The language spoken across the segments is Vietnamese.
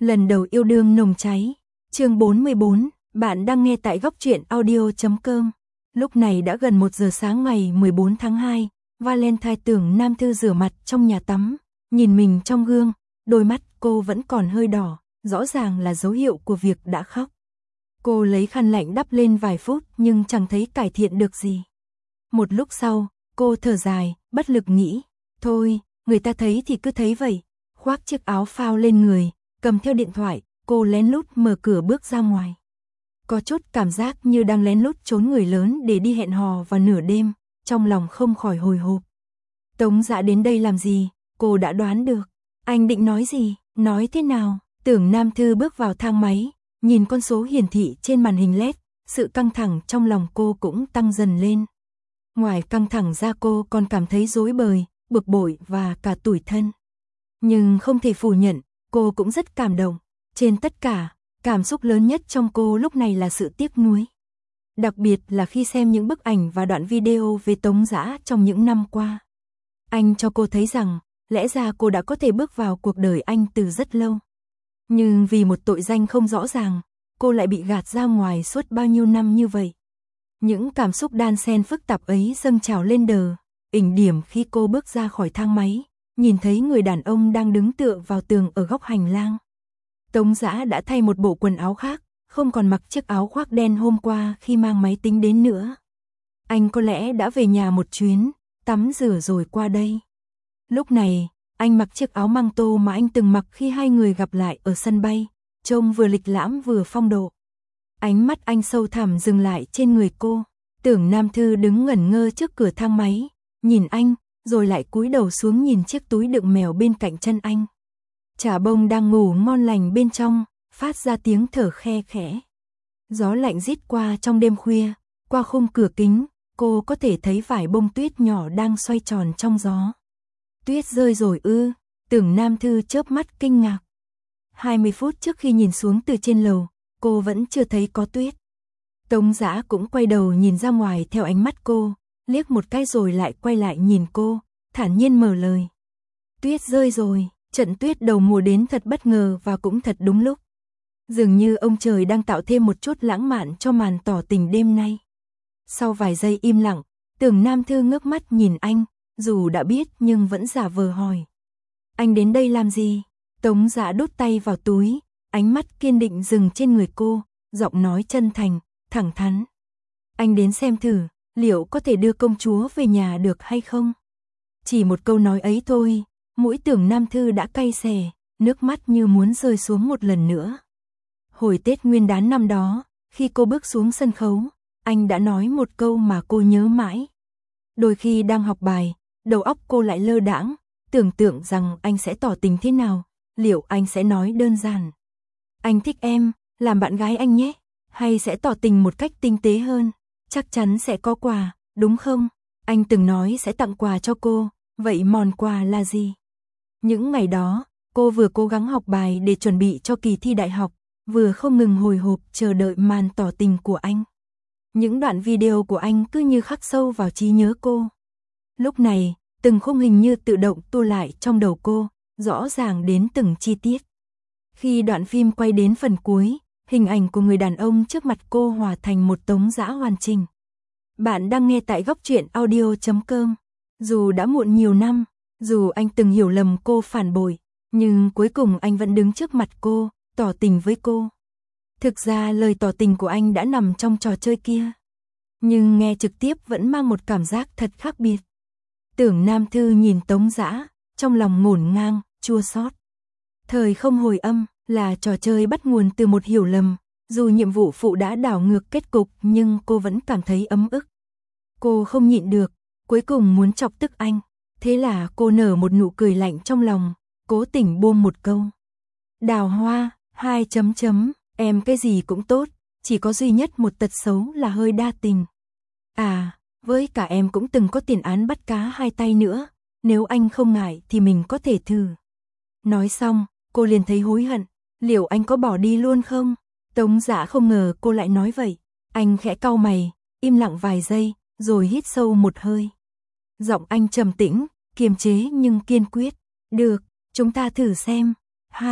Lần đầu yêu đương nồng cháy. Chương 44, bạn đang nghe tại góc truyện audio.com. Lúc này đã gần 1 giờ sáng ngày 14 tháng 2, Valentine Tưởng Nam Thư rửa mặt trong nhà tắm, nhìn mình trong gương, đôi mắt cô vẫn còn hơi đỏ, rõ ràng là dấu hiệu của việc đã khóc. Cô lấy khăn lạnh đắp lên vài phút nhưng chẳng thấy cải thiện được gì. Một lúc sau, cô thở dài, bất lực nghĩ, thôi, người ta thấy thì cứ thấy vậy. Khoác chiếc áo phao lên người, cầm theo điện thoại, cô lén lút mở cửa bước ra ngoài. Có chút cảm giác như đang lén lút trốn người lớn để đi hẹn hò vào nửa đêm, trong lòng không khỏi hồi hộp. Tống Dã đến đây làm gì, cô đã đoán được. Anh định nói gì, nói thế nào? Tưởng Nam Thư bước vào thang máy, nhìn con số hiển thị trên màn hình LED, sự căng thẳng trong lòng cô cũng tăng dần lên. Ngoài căng thẳng ra cô còn cảm thấy rối bời, bực bội và cả tủi thân. Nhưng không thể phủ nhận, cô cũng rất cảm động. Trên tất cả, cảm xúc lớn nhất trong cô lúc này là sự tiếc nuối. Đặc biệt là khi xem những bức ảnh và đoạn video về Tống Dã trong những năm qua. Anh cho cô thấy rằng, lẽ ra cô đã có thể bước vào cuộc đời anh từ rất lâu. Nhưng vì một tội danh không rõ ràng, cô lại bị gạt ra ngoài suốt bao nhiêu năm như vậy. Những cảm xúc đan xen phức tạp ấy dâng trào lên đờ, đỉnh điểm khi cô bước ra khỏi thang máy, nhìn thấy người đàn ông đang đứng tựa vào tường ở góc hành lang. Tống Dã đã thay một bộ quần áo khác, không còn mặc chiếc áo khoác đen hôm qua khi mang máy tính đến nữa. Anh có lẽ đã về nhà một chuyến, tắm rửa rồi qua đây. Lúc này, anh mặc chiếc áo măng tô mà anh từng mặc khi hai người gặp lại ở sân bay, trông vừa lịch lãm vừa phong độ. Ánh mắt anh sâu thẳm dừng lại trên người cô. Tưởng Nam Thư đứng ngẩn ngơ trước cửa thang máy, nhìn anh, rồi lại cúi đầu xuống nhìn chiếc túi đựng mèo bên cạnh chân anh. Chả bông đang ngủ ngon lành bên trong, phát ra tiếng thở khe khẽ. Gió lạnh rít qua trong đêm khuya, qua khung cửa kính, cô có thể thấy vài bông tuyết nhỏ đang xoay tròn trong gió. Tuyết rơi rồi ư? Tưởng Nam Thư chớp mắt kinh ngạc. 20 phút trước khi nhìn xuống từ trên lầu, cô vẫn chưa thấy có tuyết. Tống Dã cũng quay đầu nhìn ra ngoài theo ánh mắt cô, liếc một cái rồi lại quay lại nhìn cô, thản nhiên mở lời. Tuyết rơi rồi, trận tuyết đầu mùa đến thật bất ngờ và cũng thật đúng lúc. Dường như ông trời đang tạo thêm một chút lãng mạn cho màn tỏ tình đêm nay. Sau vài giây im lặng, Tưởng Nam Thư ngước mắt nhìn anh, dù đã biết nhưng vẫn giả vờ hỏi. Anh đến đây làm gì? Tống Dã đút tay vào túi, ánh mắt kiên định dừng trên người cô, giọng nói chân thành, thẳng thắn. Anh đến xem thử, liệu có thể đưa công chúa về nhà được hay không? Chỉ một câu nói ấy thôi, mũi Tưởng Nam Thư đã cay xè, nước mắt như muốn rơi xuống một lần nữa. Hồi Tết Nguyên đán năm đó, khi cô bước xuống sân khấu, anh đã nói một câu mà cô nhớ mãi. Đôi khi đang học bài, đầu óc cô lại lơ đãng, tưởng tượng rằng anh sẽ tỏ tình thế nào, liệu anh sẽ nói đơn giản. Anh thích em, làm bạn gái anh nhé, hay sẽ tỏ tình một cách tinh tế hơn, chắc chắn sẽ có quà, đúng không? Anh từng nói sẽ tặng quà cho cô, vậy món quà là gì? Những ngày đó, cô vừa cố gắng học bài để chuẩn bị cho kỳ thi đại học, vừa không ngừng hồi hộp chờ đợi màn tỏ tình của anh. Những đoạn video của anh cứ như khắc sâu vào trí nhớ cô. Lúc này, từng khung hình như tự động tua lại trong đầu cô, rõ ràng đến từng chi tiết. Khi đoạn phim quay đến phần cuối, hình ảnh của người đàn ông trước mặt cô hòa thành một Tống Dã hoàn chỉnh. Bạn đang nghe tại góc truyện audio.com. Dù đã muộn nhiều năm, dù anh từng hiểu lầm cô phản bội, nhưng cuối cùng anh vẫn đứng trước mặt cô, tỏ tình với cô. Thực ra lời tỏ tình của anh đã nằm trong trò chơi kia, nhưng nghe trực tiếp vẫn mang một cảm giác thật khác biệt. Tưởng Nam Thư nhìn Tống Dã, trong lòng ngổn ngang, chua xót. Thời không hồi âm là trò chơi bắt nguồn từ một hiểu lầm, dù nhiệm vụ phụ đã đảo ngược kết cục nhưng cô vẫn cảm thấy ấm ức. Cô không nhịn được, cuối cùng muốn chọc tức anh, thế là cô nở một nụ cười lạnh trong lòng, cố tình buông một câu. Đào Hoa, em cái gì cũng tốt, chỉ có duy nhất một tật xấu là hơi đa tình. À, với cả em cũng từng có tiền án bắt cá hai tay nữa, nếu anh không ngại thì mình có thể thử. Nói xong, cô liền thấy hối hận, liệu anh có bỏ đi luôn không? Tống Dã không ngờ cô lại nói vậy, anh khẽ cau mày, im lặng vài giây, rồi hít sâu một hơi. Giọng anh trầm tĩnh, kiềm chế nhưng kiên quyết. Được, chúng ta thử xem. Hả?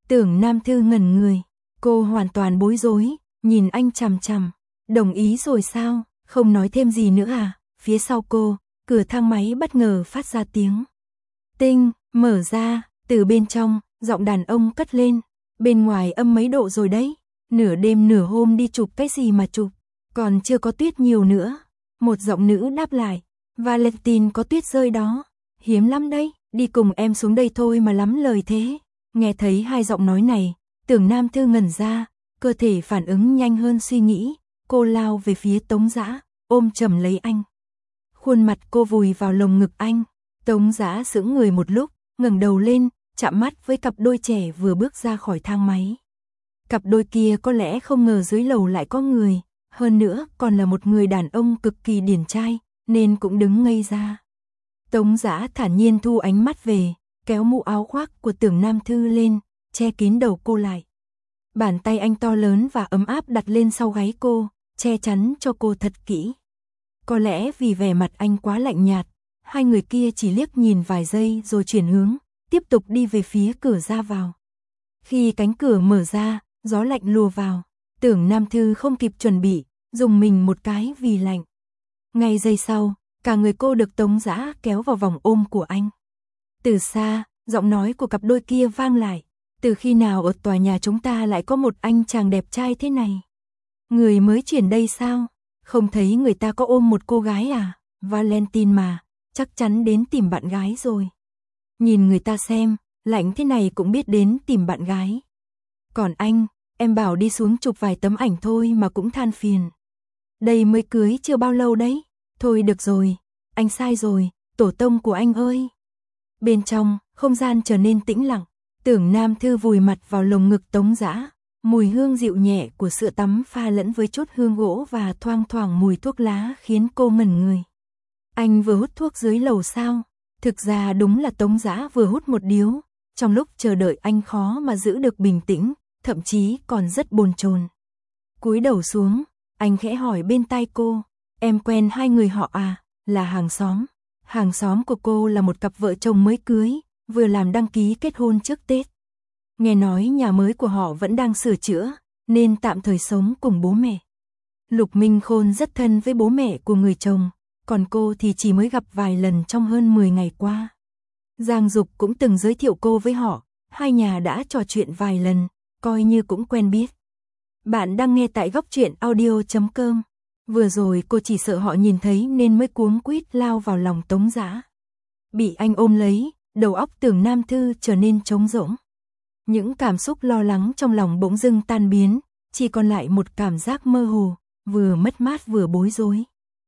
Tưởng Nam Thư ngẩn người, cô hoàn toàn bối rối, nhìn anh chằm chằm. Đồng ý rồi sao, không nói thêm gì nữa à? Phía sau cô, cửa thang máy bất ngờ phát ra tiếng tinh, mở ra, từ bên trong, giọng đàn ông cất lên. Bên ngoài âm mấy độ rồi đấy, nửa đêm nửa hôm đi chụp cái gì mà chụp, còn chưa có tuyết nhiều nữa. Một giọng nữ đáp lại, Valentine có tuyết rơi đó, hiếm lắm đấy, đi cùng em xuống đây thôi mà lắm lời thế. Nghe thấy hai giọng nói này, Tưởng Nam Thư ngẩn ra, cơ thể phản ứng nhanh hơn suy nghĩ, cô lao về phía Tống Dã, ôm chầm lấy anh. Khuôn mặt cô vùi vào lồng ngực anh, Tống Dã sững người một lúc, ngẩng đầu lên, chạm mắt với cặp đôi trẻ vừa bước ra khỏi thang máy. Cặp đôi kia có lẽ không ngờ dưới lầu lại có người, hơn nữa còn là một người đàn ông cực kỳ điển trai, nên cũng đứng ngây ra. Tống Dã thản nhiên thu ánh mắt về, kéo mũ áo khoác của Tưởng Nam Thư lên, che kín đầu cô lại. Bàn tay anh to lớn và ấm áp đặt lên sau gáy cô, che chắn cho cô thật kỹ. Có lẽ vì vẻ mặt anh quá lạnh nhạt, hai người kia chỉ liếc nhìn vài giây rồi chuyển hướng, tiếp tục đi về phía cửa ra vào. Khi cánh cửa mở ra, gió lạnh lùa vào, Tưởng Nam Thư không kịp chuẩn bị, dùng mình một cái vì lạnh. Ngay giây sau, cả người cô được Tống Dã kéo vào vòng ôm của anh. Từ xa, giọng nói của cặp đôi kia vang lại, từ khi nào ở tòa nhà chúng ta lại có một anh chàng đẹp trai thế này? Người mới chuyển đây sao? Không thấy người ta có ôm một cô gái à? Valentine mà, chắc chắn đến tìm bạn gái rồi. Nhìn người ta xem, lạnh thế này cũng biết đến tìm bạn gái. Còn anh, em bảo đi xuống chụp vài tấm ảnh thôi mà cũng than phiền. Đây mới cưới chưa bao lâu đấy. Thôi được rồi, anh sai rồi, tổ tông của anh ơi. Bên trong, không gian trở nên tĩnh lặng, Tưởng Nam Thư vùi mặt vào lồng ngực Tống Dã, mùi hương dịu nhẹ của sữa tắm pha lẫn với chút hương gỗ và thoang thoảng mùi thuốc lá khiến cô ngẩn người. Anh vừa hút thuốc dưới lầu sao? Thực ra đúng là Tống Dã vừa hút một điếu, trong lúc chờ đợi anh khó mà giữ được bình tĩnh, thậm chí còn rất bồn chồn. Cúi đầu xuống, anh khẽ hỏi bên tai cô, em quen hai người họ à? Là hàng xóm. Hàng xóm của cô là một cặp vợ chồng mới cưới, vừa làm đăng ký kết hôn trước Tết. Nghe nói nhà mới của họ vẫn đang sửa chữa, nên tạm thời sống cùng bố mẹ. Lục Minh Khôn rất thân với bố mẹ của người chồng, còn cô thì chỉ mới gặp vài lần trong hơn 10 ngày qua. Giang Dục cũng từng giới thiệu cô với họ, hai nhà đã trò chuyện vài lần, coi như cũng quen biết. Bạn đang nghe tại góc truyện audio.com. Vừa rồi cô chỉ sợ họ nhìn thấy nên mới cuống quýt lao vào lòng Tống Dã. Bị anh ôm lấy, đầu óc Tưởng Nam Thư trở nên trống rỗng. Những cảm xúc lo lắng trong lòng bỗng dưng tan biến, chỉ còn lại một cảm giác mơ hồ, vừa mất mát vừa bối rối.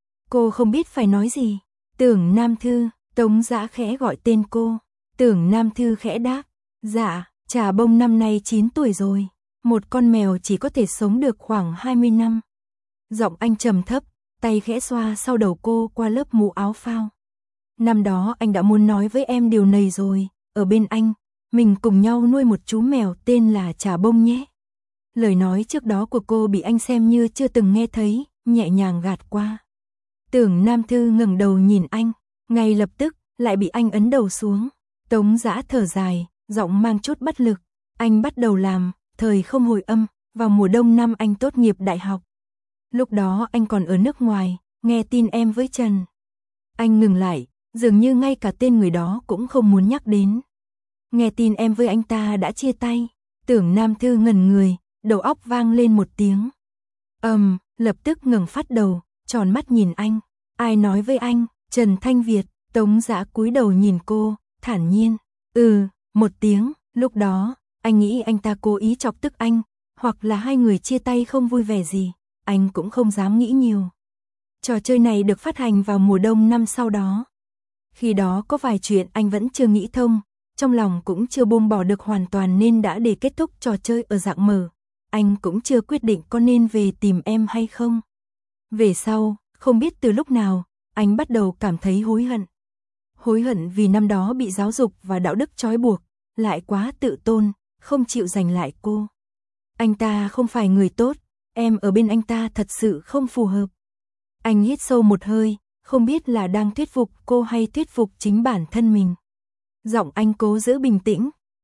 Cô không biết phải nói gì. Tưởng Nam Thư, Tống Dã khẽ gọi tên cô. Tưởng Nam Thư khẽ đáp, dạ, Trà Bông năm nay 9 tuổi rồi. Một con mèo chỉ có thể sống được khoảng 20 năm. Giọng anh trầm thấp, tay khẽ xoa sau đầu cô qua lớp mũ áo phao. Năm đó anh đã muốn nói với em điều này rồi, ở bên anh, mình cùng nhau nuôi một chú mèo tên là Trà Bông nhé. Lời nói trước đó của cô bị anh xem như chưa từng nghe thấy, nhẹ nhàng gạt qua. Tưởng Nam Thư ngẩng đầu nhìn anh, ngay lập tức lại bị anh ấn đầu xuống. Tống Dã thở dài, giọng mang chút bất lực. Anh bắt đầu làm thời không hồi âm vào mùa đông năm anh tốt nghiệp đại học. Lúc đó anh còn ở nước ngoài, nghe tin em với Trần. Anh ngừng lại, dường như ngay cả tên người đó cũng không muốn nhắc đến. Nghe tin em với anh ta đã chia tay. Tưởng Nam Thư ngẩn người, đầu óc vang lên một tiếng. Lập tức ngẩng phát đầu, tròn mắt nhìn anh. Ai nói với anh? Trần Thanh Việt. Tống Dã cúi đầu nhìn cô, thản nhiên. Một tiếng. Lúc đó, anh nghĩ anh ta cố ý chọc tức anh, hoặc là hai người chia tay không vui vẻ gì. Anh cũng không dám nghĩ nhiều. Trò chơi này được phát hành vào mùa đông năm sau đó. Khi đó có vài chuyện anh vẫn chưa nghĩ thông, trong lòng cũng chưa buông bỏ được hoàn toàn nên đã để kết thúc trò chơi ở dạng mở. Anh cũng chưa quyết định có nên về tìm em hay không. Về sau, không biết từ lúc nào, anh bắt đầu cảm thấy hối hận. Hối hận vì năm đó bị giáo dục và đạo đức trói buộc, lại quá tự tôn, không chịu giành lại cô. Anh ta không phải người tốt, em ở bên anh ta thật sự không phù hợp. Anh hít sâu một hơi, không biết là đang thuyết phục cô hay thuyết phục chính bản thân mình. Giọng anh cố giữ bình tĩnh,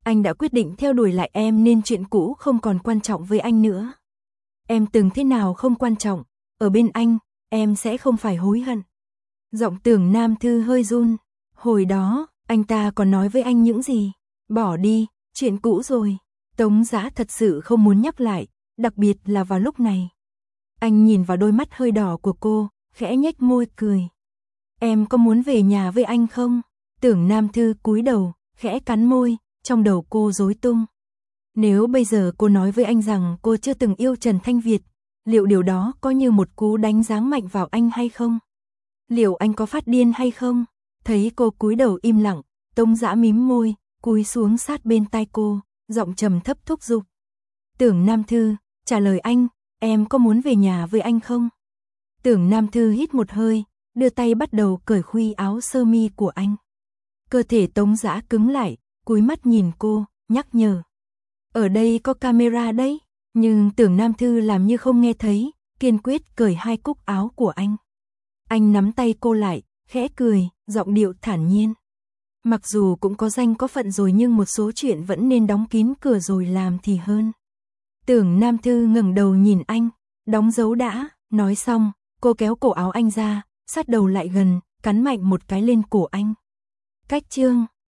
Anh đã quyết định theo đuổi lại em nên chuyện cũ không còn quan trọng với anh nữa. Em từng thế nào không quan trọng, ở bên anh, em sẽ không phải hối hận. Giọng Tưởng Nam Thư hơi run. Hồi đó, anh ta còn nói với anh những gì? Bỏ đi, chuyện cũ rồi. Tống Dã thật sự không muốn nhắc lại, đặc biệt là vào lúc này. Anh nhìn vào đôi mắt hơi đỏ của cô, khẽ nhếch môi cười. Em có muốn về nhà với anh không? Tưởng Nam Thư cúi đầu, khẽ cắn môi, trong đầu cô rối tung. Nếu bây giờ cô nói với anh rằng cô chưa từng yêu Trần Thanh Việt, liệu điều đó có như một cú đánh giáng mạnh vào anh hay không? Liệu anh có phát điên hay không? Thấy cô cúi đầu im lặng, Tống Dã mím môi, cúi xuống sát bên tai cô, giọng trầm thấp thúc giục. Tưởng Nam Thư, trả lời anh, em có muốn về nhà với anh không? Tưởng Nam Thư hít một hơi, đưa tay bắt đầu cởi khuy áo sơ mi của anh. Cơ thể Tống Dã cứng lại, cúi mắt nhìn cô, nhắc nhở. Ở đây có camera đấy, nhưng Tưởng Nam Thư làm như không nghe thấy, kiên quyết cởi hai cúc áo của anh. Anh nắm tay cô lại, khẽ cười, giọng điệu thản nhiên. Mặc dù cũng có danh có phận rồi nhưng một số chuyện vẫn nên đóng kín cửa rồi làm thì hơn. Tưởng Nam Thư ngẩng đầu nhìn anh, đóng dấu đã, nói xong, cô kéo cổ áo anh ra, sát đầu lại gần, cắn mạnh một cái lên cổ anh. Cách chương